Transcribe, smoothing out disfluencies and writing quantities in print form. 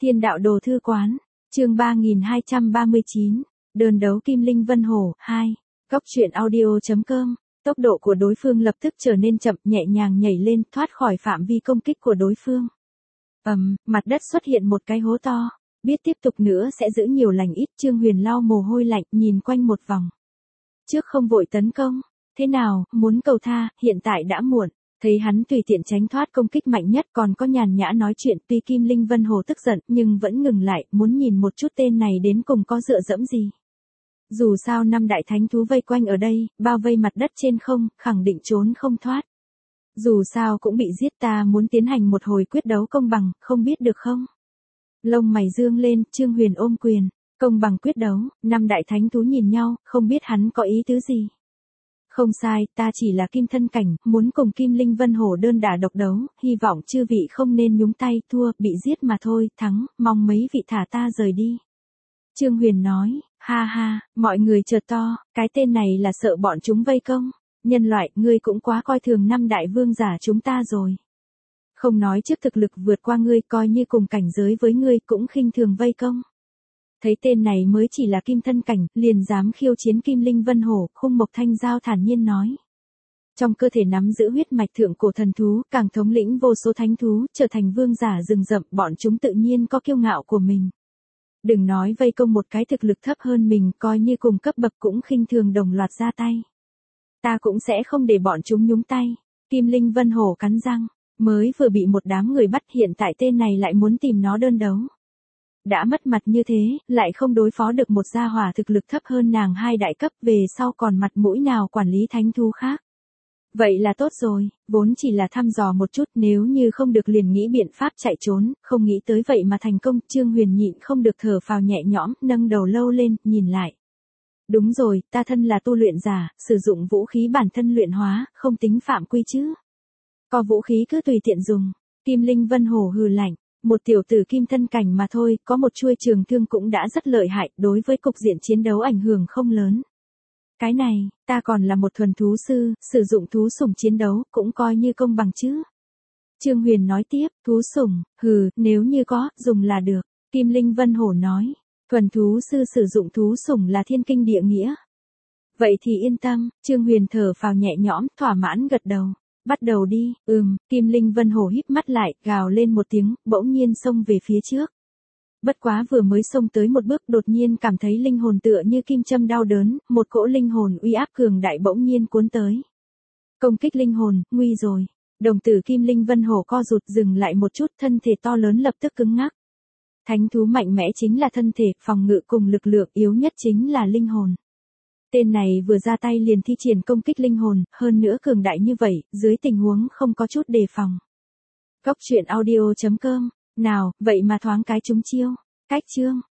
Thiên đạo đồ thư quán, chương 3239, đơn đấu Kim Linh Vân Hổ, 2, góc truyện audio.com, tốc độ của đối phương lập tức trở nên chậm, nhẹ nhàng nhảy lên, thoát khỏi phạm vi công kích của đối phương. Mặt đất xuất hiện một cái hố to, biết tiếp tục nữa sẽ giữ nhiều lành ít. Trương Huyền lau mồ hôi lạnh, nhìn quanh một vòng. Trước không vội tấn công, thế nào, muốn cầu tha, hiện tại đã muộn. Thấy hắn tùy tiện tránh thoát công kích mạnh nhất, còn có nhàn nhã nói chuyện. Tuy Kim Linh Vân Hồ tức giận nhưng vẫn ngừng lại, muốn nhìn một chút tên này đến cùng có dựa dẫm gì. Dù sao 5 đại thánh thú vây quanh ở đây, bao vây mặt đất trên không, khẳng định trốn không thoát. Dù sao cũng bị giết, ta muốn tiến hành một hồi quyết đấu công bằng, không biết được không? Lông mày dương lên, Trương Huyền ôm quyền, công bằng quyết đấu. 5 đại thánh thú nhìn nhau, không biết hắn có ý tứ gì. Không sai, ta chỉ là kim thân cảnh, muốn cùng Kim Linh Vân Hổ đơn đả độc đấu, hy vọng chư vị không nên nhúng tay, thua, bị giết mà thôi, thắng, mong mấy vị thả ta rời đi. Trương Huyền nói, ha ha, mọi người chợt to, cái tên này là sợ bọn chúng vây công. Nhân loại, ngươi cũng quá coi thường 5 đại vương giả chúng ta rồi. Không nói trước thực lực vượt qua ngươi, coi như cùng cảnh giới với ngươi cũng khinh thường vây công. Thấy tên này mới chỉ là kim thân cảnh, liền dám khiêu chiến Kim Linh Vân Hổ, Khung Mộc Thanh Giao thản nhiên nói. Trong cơ thể nắm giữ huyết mạch thượng cổ thần thú, càng thống lĩnh vô số thánh thú, trở thành vương giả rừng rậm, bọn chúng tự nhiên có kiêu ngạo của mình. Đừng nói vây công một cái thực lực thấp hơn mình, coi như cùng cấp bậc cũng khinh thường đồng loạt ra tay. Ta cũng sẽ không để bọn chúng nhúng tay. Kim Linh Vân Hổ cắn răng, mới vừa bị một đám người bắt, hiện tại tên này lại muốn tìm nó đơn đấu. Đã mất mặt như thế, lại không đối phó được một gia hỏa thực lực thấp hơn nàng 2 đại cấp, về sau còn mặt mũi nào quản lý thánh thú khác. Vậy là tốt rồi, vốn chỉ là thăm dò một chút, nếu như không được liền nghĩ biện pháp chạy trốn, không nghĩ tới vậy mà thành công. Trương Huyền nhịn không được thở phào nhẹ nhõm, nâng đầu lâu lên, nhìn lại. Đúng rồi, ta thân là tu luyện giả, sử dụng vũ khí bản thân luyện hóa, không tính phạm quy chứ. Có vũ khí cứ tùy tiện dùng. Kim Linh Vân Hổ hừ lạnh, một tiểu tử kim thân cảnh mà thôi, có một chuôi trường thương cũng đã rất lợi hại, đối với cục diện chiến đấu ảnh hưởng không lớn. Cái này, ta còn là một thuần thú sư, sử dụng thú sủng chiến đấu, cũng coi như công bằng chứ. Trương Huyền nói tiếp, thú sủng, nếu như có, dùng là được. Kim Linh Vân Hổ nói, thuần thú sư sử dụng thú sủng là thiên kinh địa nghĩa. Vậy thì yên tâm. Trương Huyền thở phào nhẹ nhõm, thỏa mãn gật đầu. Bắt đầu đi. Kim Linh Vân Hổ híp mắt lại, gào lên một tiếng, bỗng nhiên xông về phía trước. Bất quá vừa mới xông tới một bước, đột nhiên cảm thấy linh hồn tựa như kim châm đau đớn, một cỗ linh hồn uy áp cường đại bỗng nhiên cuốn tới. Công kích linh hồn, nguy rồi. Đồng tử Kim Linh Vân Hổ co rụt, dừng lại một chút, thân thể to lớn lập tức cứng ngắc. Thánh thú mạnh mẽ chính là thân thể, phòng ngự cùng lực lượng yếu nhất chính là linh hồn. Tên này vừa ra tay liền thi triển công kích linh hồn, hơn nữa cường đại như vậy, dưới tình huống không có chút đề phòng. Góc truyện audio.com, nào, vậy mà thoáng cái trúng chiêu. Cách chương,